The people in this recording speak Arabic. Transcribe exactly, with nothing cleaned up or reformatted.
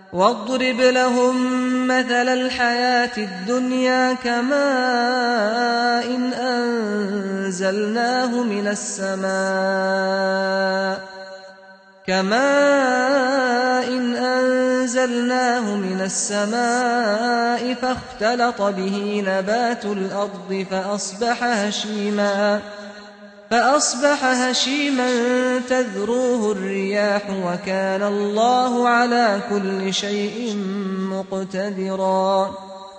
واضرب لهم مثل الحياة الدنيا كماء إن أنزلناه من السماء كماء إن أنزلناه من السماء فاختلط به نبات الأرض فأصبح هشيما فأصبح هشيما تذروه الرياح وكان الله على كل شيء مقتدرا